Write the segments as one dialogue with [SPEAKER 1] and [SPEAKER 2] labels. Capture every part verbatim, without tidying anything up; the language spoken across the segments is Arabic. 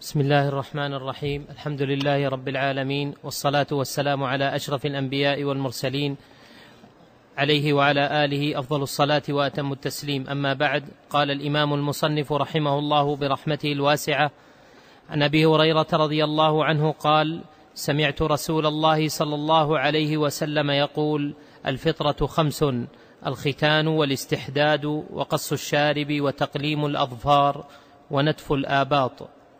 [SPEAKER 1] بسم الله الرحمن الرحيم. الحمد لله رب العالمين، والصلاة والسلام على أشرف الأنبياء والمرسلين، عليه وعلى آله أفضل الصلاة وأتم التسليم. أما بعد، قال الإمام المصنف رحمه الله برحمته الواسعة: عن أبي هريرة رضي الله عنه قال: سمعت رسول الله صلى الله عليه وسلم يقول: الفطرة خمس: الختان والاستحداد وقص الشارب وتقليم الأظفار ونتف الآباط.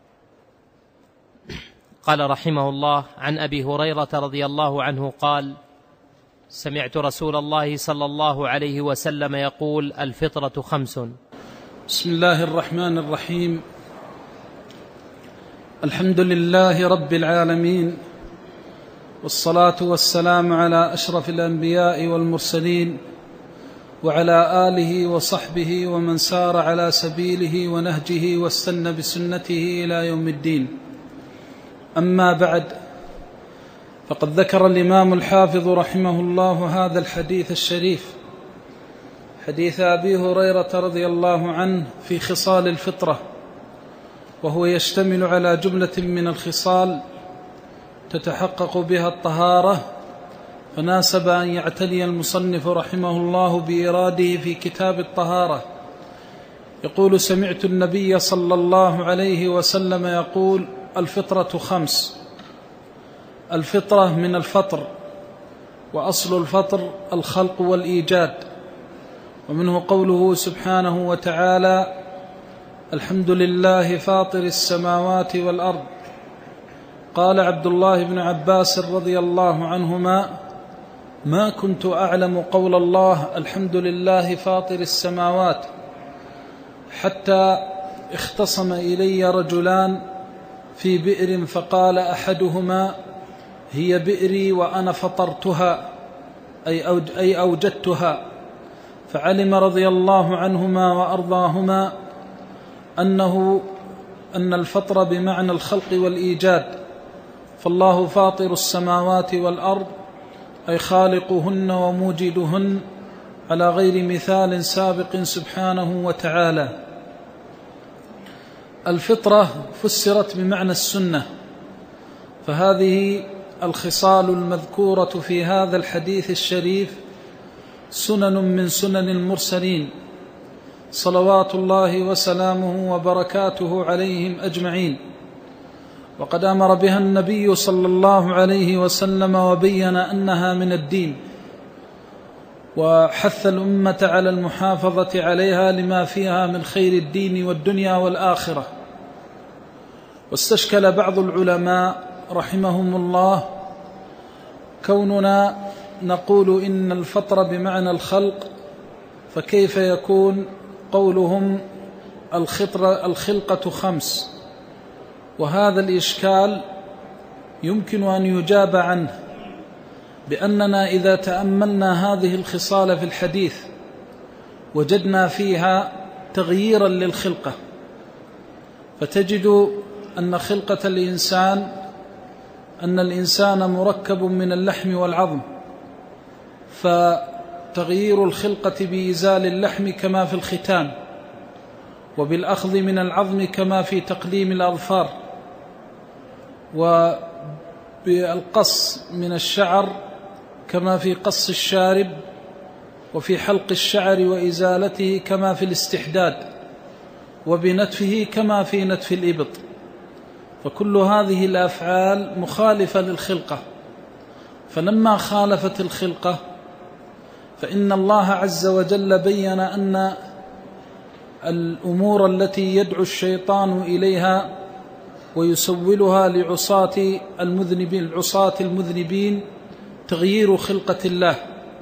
[SPEAKER 1] قال رحمه الله: عن أبي هريرة رضي الله عنه قال: سمعت رسول الله صلى الله عليه وسلم يقول: الفطرة خمس.
[SPEAKER 2] بسم الله الرحمن الرحيم. الحمد لله رب العالمين، والصلاة والسلام على أشرف الأنبياء والمرسلين، وعلى آله وصحبه ومن سار على سبيله ونهجه واستنى بسنته إلى يوم الدين. أما بعد، فقد ذكر الإمام الحافظ رحمه الله هذا الحديث الشريف، حديث أبي هريرة رضي الله عنه، في خصال الفطرة، وهو يشتمل على جملة من الخصال تتحقق بها الطهارة، فناسب أن يعتني المصنف رحمه الله بإراده في كتاب الطهارة. يقول: سمعت النبي صلى الله عليه وسلم يقول: الفطرة خمس. الفطرة من الفطر، وأصل الفطر الخلق والإيجاد، ومنه قوله سبحانه وتعالى: الحمد لله فاطر السماوات والأرض. قال عبد الله بن عباس رضي الله عنهما: ما كنت أعلم قول الله الحمد لله فاطر السماوات حتى اختصم إلي رجلان في بئر، فقال أحدهما: هي بئري وأنا فطرتها، أي أوجدتها. فعلم رضي الله عنهما وأرضاهما أنه أن الفطر بمعنى الخلق والإيجاد، فالله فاطر السماوات والأرض، أي خالقهن وموجدهن على غير مثال سابق سبحانه وتعالى. الفطرة فسرت بمعنى السنة، فهذه الخصال المذكورة في هذا الحديث الشريف سنن من سنن المرسلين صلوات الله وسلامه وبركاته عليهم أجمعين، وقد أمر بها النبي صلى الله عليه وسلم وبين أنها من الدين، وحث الأمة على المحافظة عليها لما فيها من خير الدين والدنيا والآخرة. واستشكل بعض العلماء رحمهم الله كوننا نقول إن الفطر بمعنى الخلق، فكيف يكون قولهم الخلقة خمس؟ وهذا الإشكال يمكن أن يجاب عنه بأننا إذا تأملنا هذه الخصال في الحديث وجدنا فيها تغييرا للخلقة، فتجد أن خلقة الإنسان أن الإنسان مركب من اللحم والعظم، فتغيير الخلقة بإزال اللحم كما في الختان، وبالأخذ من العظم كما في تقليم الأظفار، وبالقص من الشعر كما في قص الشارب، وفي حلق الشعر وإزالته كما في الاستحداد، وبنتفه كما في نتف الإبط. فكل هذه الأفعال مخالفة للخلقة، فلما خالفت الخلقة فإن الله عز وجل بين أن الأمور التي يدعو الشيطان إليها ويسولها لعصاة المذنبين العصاة المذنبين تغيير خلقة الله.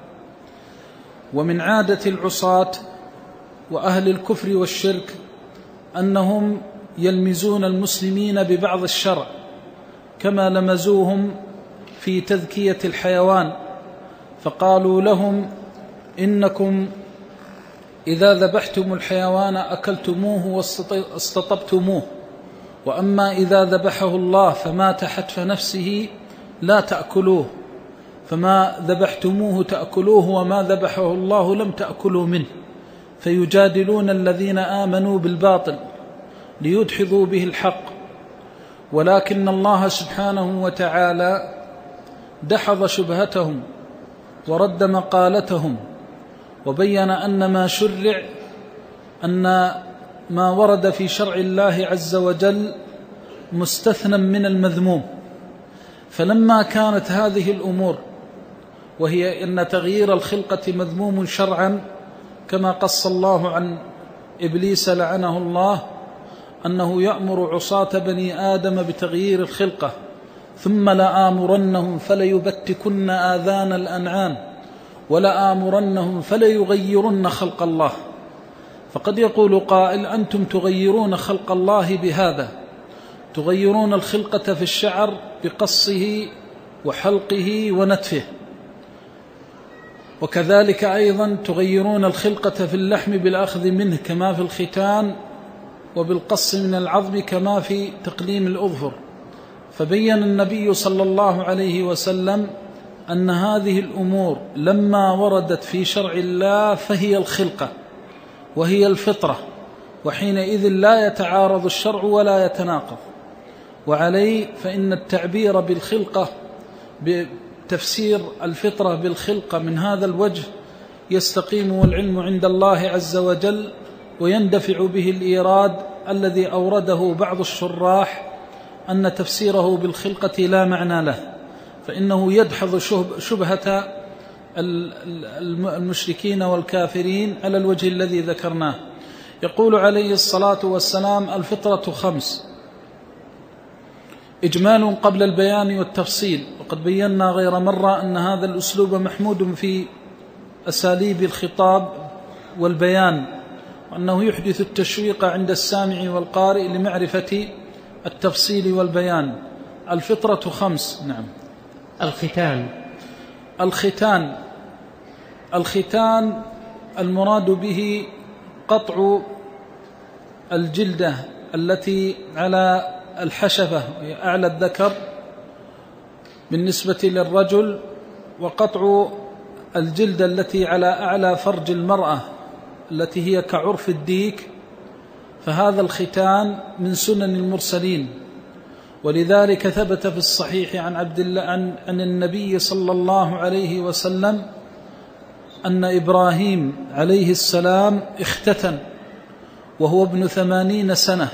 [SPEAKER 2] ومن عادة العصاة وأهل الكفر والشرك أنهم يلمزون المسلمين ببعض الشرع، كما لمزوهم في تذكية الحيوان، فقالوا لهم: إنكم إذا ذبحتم الحيوان أكلتموه واستطبتموه، وأما إذا ذبحه الله فمات حتف نفسه لا تأكلوه، فما ذبحتموه تأكلوه وما ذبحه الله لم تأكلوا منه. فيجادلون الذين آمنوا بالباطل ليدحضوا به الحق، ولكن الله سبحانه وتعالى دحض شبهتهم ورد مقالتهم، وبين أن ما شرع أن ما ورد في شرع الله عز وجل مستثنى من المذموم. فلما كانت هذه الأمور، وهي أن تغيير الخلقة مذموم شرعا، كما قص الله عن إبليس لعنه الله أنه يأمر عصاة بني آدم بتغيير الخلقة، ثم لآمرنهم فليبتكن آذان الأنعام ولآمرنهم فليغيرن خلق الله. فقد يقول قائل: أنتم تغيرون خلق الله بهذا، تغيرون الخلقة في الشعر بقصه وحلقه ونتفه، وكذلك أيضا تغيرون الخلقة في اللحم بالأخذ منه كما في الختان، وبالقص من العظم كما في تقليم الأظفر. فبين النبي صلى الله عليه وسلم أن هذه الأمور لما وردت في شرع الله فهي الخلقة وهي الفطرة، وحينئذ لا يتعارض الشرع ولا يتناقض. وعليه فإن التعبير بالخلقة، بتفسير الفطرة بالخلقة من هذا الوجه يستقيم، والعلم عند الله عز وجل، ويندفع به الإيراد الذي أورده بعض الشراح أن تفسيره بالخلقة لا معنى له، فإنه يدحض شبهة المشركين والكافرين على الوجه الذي ذكرناه. يقول عليه الصلاة والسلام: الفطرة خمس، إجمال قبل البيان والتفصيل. وقد بينا غير مرة أن هذا الأسلوب محمود في أساليب الخطاب والبيان، وأنه يحدث التشويق عند السامع والقارئ لمعرفة التفصيل والبيان. الفطرة خمس. نعم.
[SPEAKER 1] الختان.
[SPEAKER 2] الختان الختان المراد به قطع الجلدة التي على الحشفة أعلى الذكر بالنسبة للرجل، وقطع الجلدة التي على أعلى فرج المرأة التي هي كعرف الديك، فهذا الختان من سنن المرسلين. ولذلك ثبت في الصحيح عن عبد الله عن, عن النبي صلى الله عليه وسلم أن إبراهيم عليه السلام اختتن وهو ابن ثمانين سنة،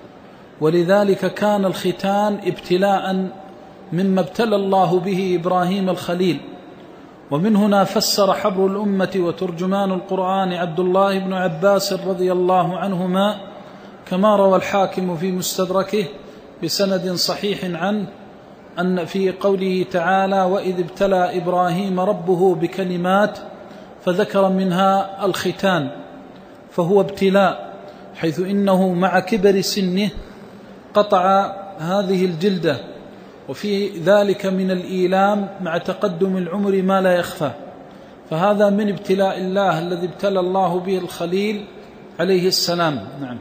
[SPEAKER 2] ولذلك كان الختان ابتلاء مما ابتلى الله به إبراهيم الخليل. ومن هنا فسر حبر الأمة وترجمان القرآن عبد الله بن عباس رضي الله عنهما كما روى الحاكم في مستدركه بسند صحيح عنه أن في قوله تعالى: وإذ ابتلى إبراهيم ربه بكلمات، فذكر منها الختان، فهو ابتلاء، حيث إنه مع كبر سنه قطع هذه الجلدة، وفي ذلك من الإيلام مع تقدم العمر ما لا يخفى. فهذا من ابتلاء الله الذي ابتلى الله به الخليل عليه السلام. نعم.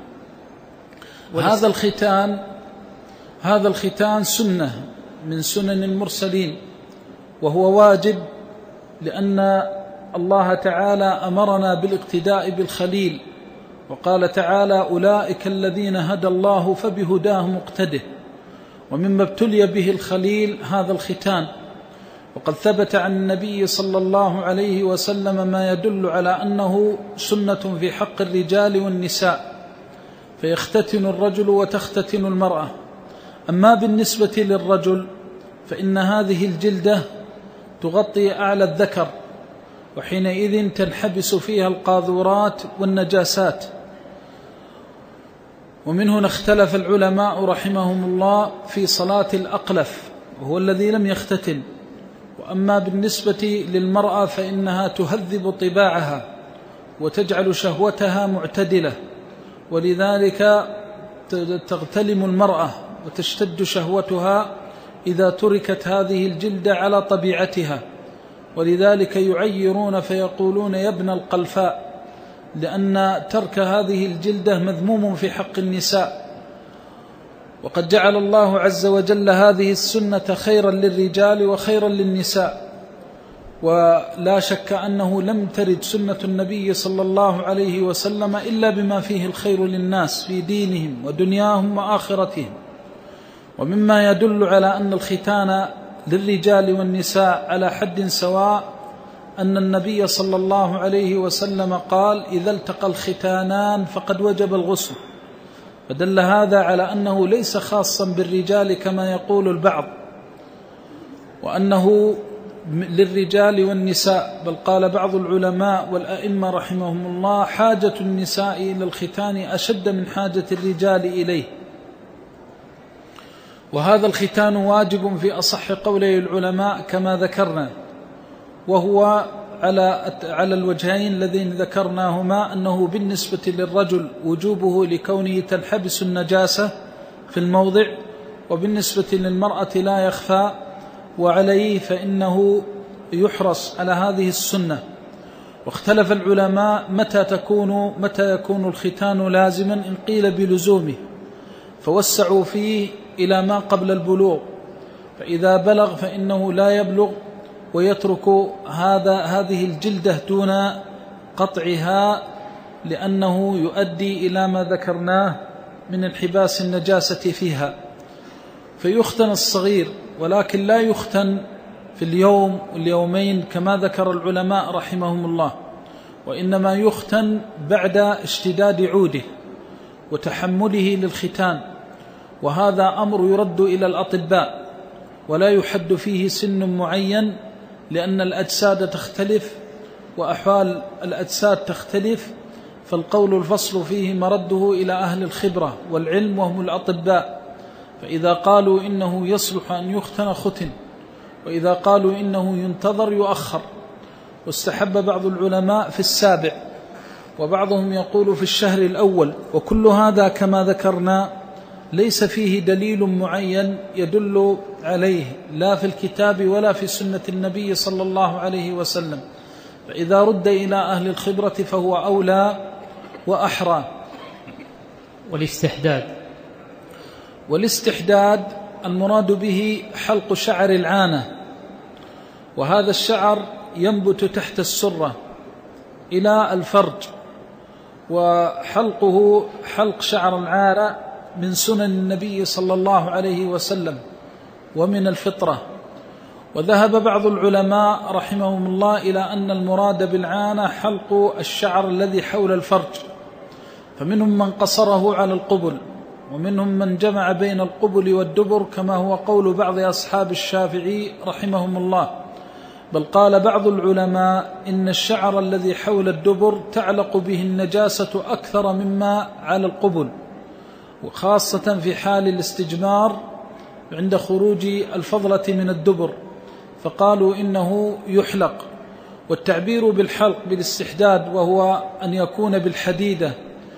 [SPEAKER 2] هذا الختان هذا الختان سنة من سنن المرسلين، وهو واجب، لأن الله تعالى أمرنا بالاقتداء بالخليل، وقال تعالى: أولئك الذين هدى الله فبهداه مقتده. ومما ابتلي به الخليل هذا الختان. وقد ثبت عن النبي صلى الله عليه وسلم ما يدل على أنه سنة في حق الرجال والنساء، فيختتن الرجل وتختتن المرأة. أما بالنسبة للرجل فإن هذه الجلدة تغطي أعلى الذكر، وحينئذ تنحبس فيها القاذورات والنجاسات. ومن هنا اختلف العلماء رحمهم الله في صلاة الأقلف، وهو الذي لم يختتن. وأما بالنسبة للمرأة فإنها تهذب طباعها وتجعل شهوتها معتدلة، ولذلك تغتلم المرأة وتشتد شهوتها إذا تركت هذه الجلدة على طبيعتها. ولذلك يعيرون فيقولون: يا ابن القلفاء، لأن ترك هذه الجلدة مذموم في حق النساء. وقد جعل الله عز وجل هذه السنة خيرا للرجال وخيرا للنساء، ولا شك أنه لم ترد سنة النبي صلى الله عليه وسلم إلا بما فيه الخير للناس في دينهم ودنياهم وآخرتهم. ومما يدل على أن الختان للرجال والنساء على حد سواء أن النبي صلى الله عليه وسلم قال: إذا التقى الختانان فقد وجب الغسل، فدل هذا على أنه ليس خاصا بالرجال كما يقول البعض، وأنه للرجال والنساء، بل قال بعض العلماء والأئمة رحمهم الله: حاجة النساء إلى الختان أشد من حاجة الرجال إليه. وهذا الختان واجب في أصح قولي العلماء كما ذكرنا، وهو على على الوجهين اللذين ذكرناهما، أنه بالنسبة للرجل وجوبه لكونه تنحبس النجاسة في الموضع، وبالنسبة للمرأة لا يخفى، وعليه فإنه يحرص على هذه السنة. واختلف العلماء متى تكون متى يكون الختان لازما، إن قيل بلزومه فوسعوا فيه إلى ما قبل البلوغ، فإذا بلغ فإنه لا يبلغ ويترك هذا هذه الجلدة دون قطعها، لأنه يؤدي إلى ما ذكرناه من انحباس النجاسة فيها. فيختن الصغير، ولكن لا يختن في اليوم واليومين كما ذكر العلماء رحمهم الله، وإنما يختن بعد اشتداد عوده وتحمله للختان، وهذا أمر يرد إلى الأطباء ولا يحد فيه سن معين، لأن الأجساد تختلف وأحوال الأجساد تختلف، فالقول الفصل فيه مرده إلى أهل الخبرة والعلم وهم الأطباء، فإذا قالوا إنه يصلح أن يختن ختن، وإذا قالوا إنه ينتظر يؤخر. واستحب بعض العلماء في السابع، وبعضهم يقول في الشهر الأول، وكل هذا كما ذكرنا ليس فيه دليل معين يدل عليه لا في الكتاب ولا في سنة النبي صلى الله عليه وسلم، فإذا رد إلى أهل الخبرة فهو أولى وأحرى.
[SPEAKER 1] والاستحداد
[SPEAKER 2] والاستحداد المراد به حلق شعر العانة، وهذا الشعر ينبت تحت السرة إلى الفرج، وحلقه حلق شعر العانة من سنن النبي صلى الله عليه وسلم ومن الفطرة. وذهب بعض العلماء رحمهم الله إلى أن المراد بالعانة حلق الشعر الذي حول الفرج، فمنهم من قصره على القبل، ومنهم من جمع بين القبل والدبر كما هو قول بعض أصحاب الشافعي رحمهم الله، بل قال بعض العلماء إن الشعر الذي حول الدبر تعلق به النجاسة أكثر مما على القبل، وخاصة في حال الاستجمار عند خروج الفضلة من الدبر، فقالوا إنه يحلق. والتعبير بالحلق بالاستحداد وهو أن يكون بالحديدة،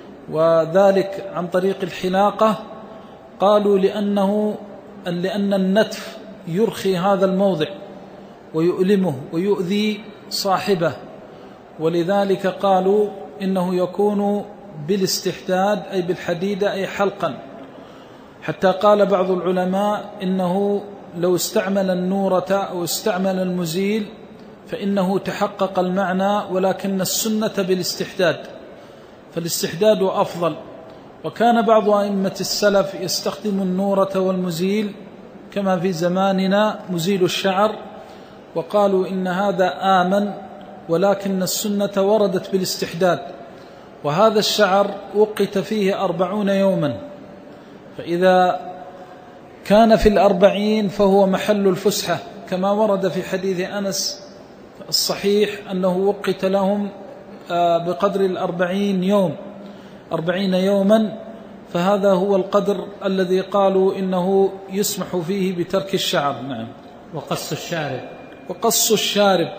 [SPEAKER 2] وذلك عن طريق الحلاقة، قالوا لأنه لأن النتف يرخي هذا الموضع ويؤلمه ويؤذي صاحبه، ولذلك قالوا إنه يكون بالاستحداد أي بالحديدة أي حلقا، حتى قال بعض العلماء إنه لو استعمل النورة أو استعمل المزيل فإنه تحقق المعنى، ولكن السنة بالاستحداد، فالاستحداد أفضل. وكان بعض أئمة السلف يستخدم النورة والمزيل كما في زماننا مزيل الشعر، وقالوا إن هذا آمن، ولكن السنة وردت بالاستحداد. وهذا الشعر وقت فيه أربعون يوما، فإذا كان في الأربعين فهو محل الفسحة، كما ورد في حديث أنس الصحيح أنه وقت لهم بقدر الأربعين يوم أربعين يوما، فهذا هو القدر الذي قالوا إنه يسمح فيه بترك الشعر. نعم.
[SPEAKER 1] وقص الشارب
[SPEAKER 2] وقص الشارب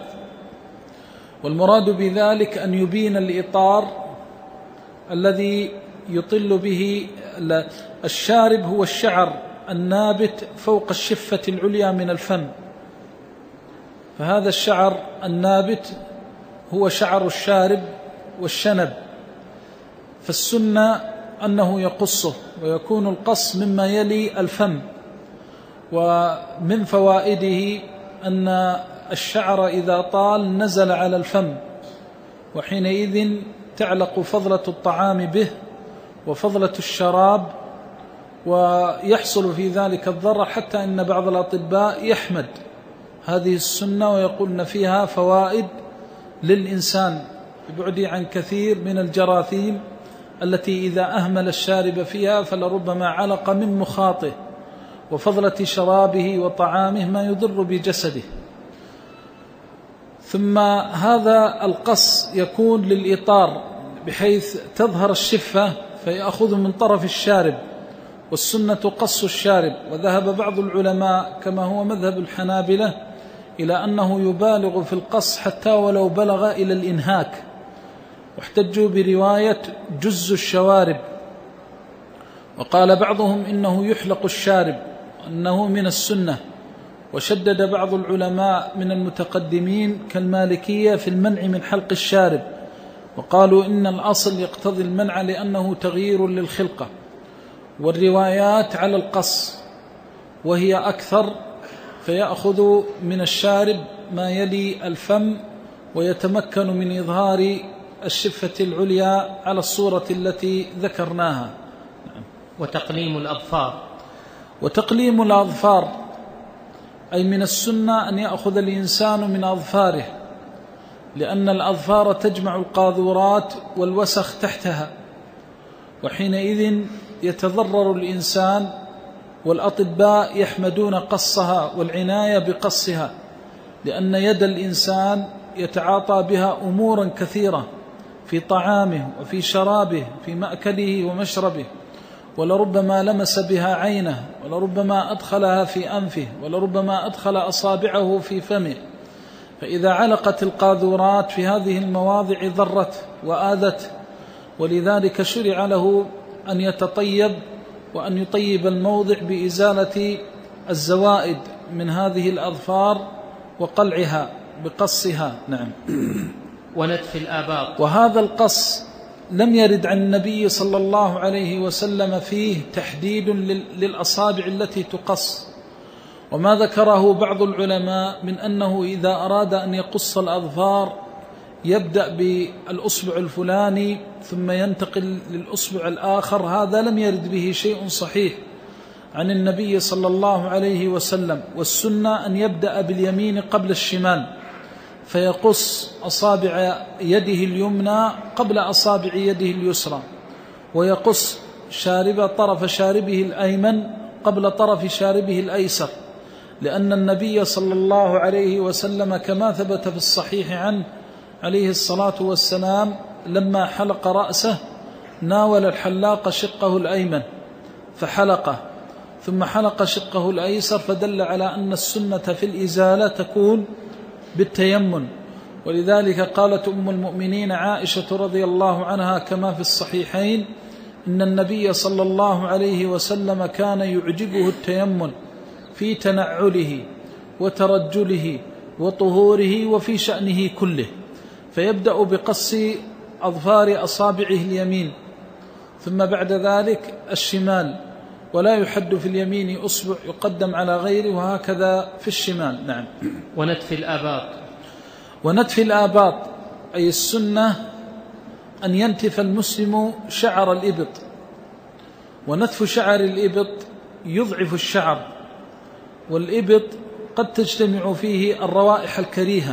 [SPEAKER 2] والمراد بذلك أن يبين الإطار الذي يطل به الشارب، هو الشعر النابت فوق الشفة العليا من الفم، فهذا الشعر النابت هو شعر الشارب والشنب، فالسنة أنه يقصه، ويكون القص مما يلي الفم. ومن فوائده أن الشعر إذا طال نزل على الفم، وحينئذ تعلق فضلة الطعام به وفضلة الشراب، ويحصل في ذلك الضرر، حتى إن بعض الأطباء يحمد هذه السنة ويقول إن فيها فوائد للإنسان ببعده عن كثير من الجراثيم التي إذا أهمل الشارب فيها فلربما علق من مخاطه وفضلة شرابه وطعامه ما يضر بجسده. ثم هذا القص يكون للإطار بحيث تظهر الشفة فيأخذ من طرف الشارب، والسنة قص الشارب. وذهب بعض العلماء كما هو مذهب الحنابلة إلى أنه يبالغ في القص حتى ولو بلغ إلى الإنهاك، واحتجوا برواية جز الشوارب. وقال بعضهم إنه يحلق الشارب أنه من السنة، وشدد بعض العلماء من المتقدمين كالمالكية في المنع من حلق الشارب، وقالوا إن الأصل يقتضي المنع لأنه تغيير للخلقة. والروايات على القص وهي أكثر، فيأخذ من الشارب ما يلي الفم ويتمكن من إظهار الشفة العليا على الصورة التي ذكرناها.
[SPEAKER 1] وتقليم الأظفار
[SPEAKER 2] وتقليم الأظفار أي من السنة أن يأخذ الإنسان من أظفاره، لأن الأظفار تجمع القاذورات والوسخ تحتها، وحينئذ يتضرر الإنسان. والأطباء يحمدون قصها والعناية بقصها، لأن يد الإنسان يتعاطى بها أمورا كثيرة في طعامه وفي شرابه في مأكله ومشربه، ولربما لمس بها عينه، ولربما أدخلها في أنفه، ولربما أدخل أصابعه في فمه. فإذا علقت القاذورات في هذه المواضع ضرت وآذت، ولذلك شرع له أن يتطيب وأن يطيب الموضع بإزالة الزوائد من هذه الأظفار وقلعها بقصها. نعم.
[SPEAKER 1] ونتف الآباط.
[SPEAKER 2] وهذا القص لم يرد عن النبي صلى الله عليه وسلم فيه تحديد للأصابع التي تقص، وما ذكره بعض العلماء من أنه إذا أراد أن يقص الأظفار يبدأ بالأصبع الفلاني ثم ينتقل للأصبع الآخر، هذا لم يرد به شيء صحيح عن النبي صلى الله عليه وسلم. والسنة أن يبدأ باليمين قبل الشمال، فيقص أصابع يده اليمنى قبل أصابع يده اليسرى، ويقص شارب طرف شاربه الأيمن قبل طرف شاربه الأيسر، لأن النبي صلى الله عليه وسلم كما ثبت في الصحيح عنه عليه الصلاة والسلام لما حلق رأسه ناول الحلاق شقه الأيمن فحلقه، ثم حلق شقه الأيسر، فدل على أن السنة في الإزالة تكون بالتيمم. ولذلك قالت أم المؤمنين عائشة رضي الله عنها كما في الصحيحين إن النبي صلى الله عليه وسلم كان يعجبه التيمم في تنعله وترجله وطهوره وفي شأنه كله، فيبدأ بقص أظفار أصابعه اليمين، ثم بعد ذلك الشمال، ولا يحد في اليمين أصبع يقدم على غيره، وهكذا في الشمال. نعم.
[SPEAKER 1] ونتف الآباط.
[SPEAKER 2] ونتف الآباط أي السنة أن ينتف المسلم شعر الإبط. ونتف شعر الإبط يضعف الشعر، والإبط قد تجتمع فيه الروائح الكريهة،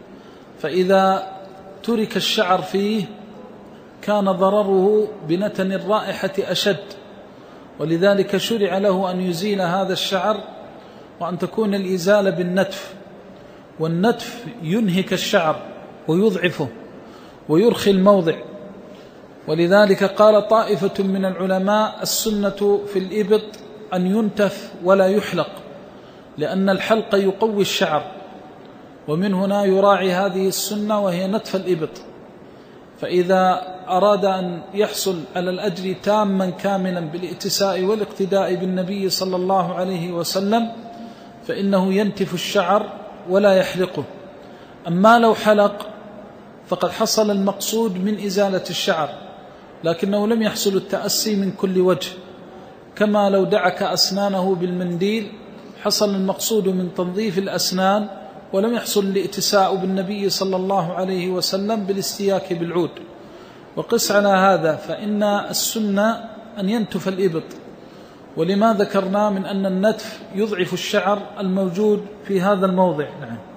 [SPEAKER 2] فإذا ترك الشعر فيه كان ضرره بنتن الرائحة أشد، ولذلك شرع له أن يزيل هذا الشعر، وأن تكون الإزالة بالنتف. والنتف ينهك الشعر ويضعفه ويرخي الموضع، ولذلك قال طائفة من العلماء السنة في الإبط أن ينتف ولا يحلق، لأن الحلق يقوي الشعر، ومن هنا يراعي هذه السنة وهي نتف الإبط. فإذا أراد أن يحصل على الأجر تاما كاملا بالاتساء والاقتداء بالنبي صلى الله عليه وسلم فإنه ينتف الشعر ولا يحلقه. أما لو حلق فقد حصل المقصود من إزالة الشعر، لكنه لم يحصل التأسي من كل وجه، كما لو دعك أسنانه بالمنديل حصل المقصود من تنظيف الأسنان، ولم يحصل الاتساء بالنبي صلى الله عليه وسلم بالاستياك بالعود. وقس على هذا فإن السنة أن ينتف الإبط، ولما ذكرنا من أن النتف يضعف الشعر الموجود في هذا الموضع. نعم.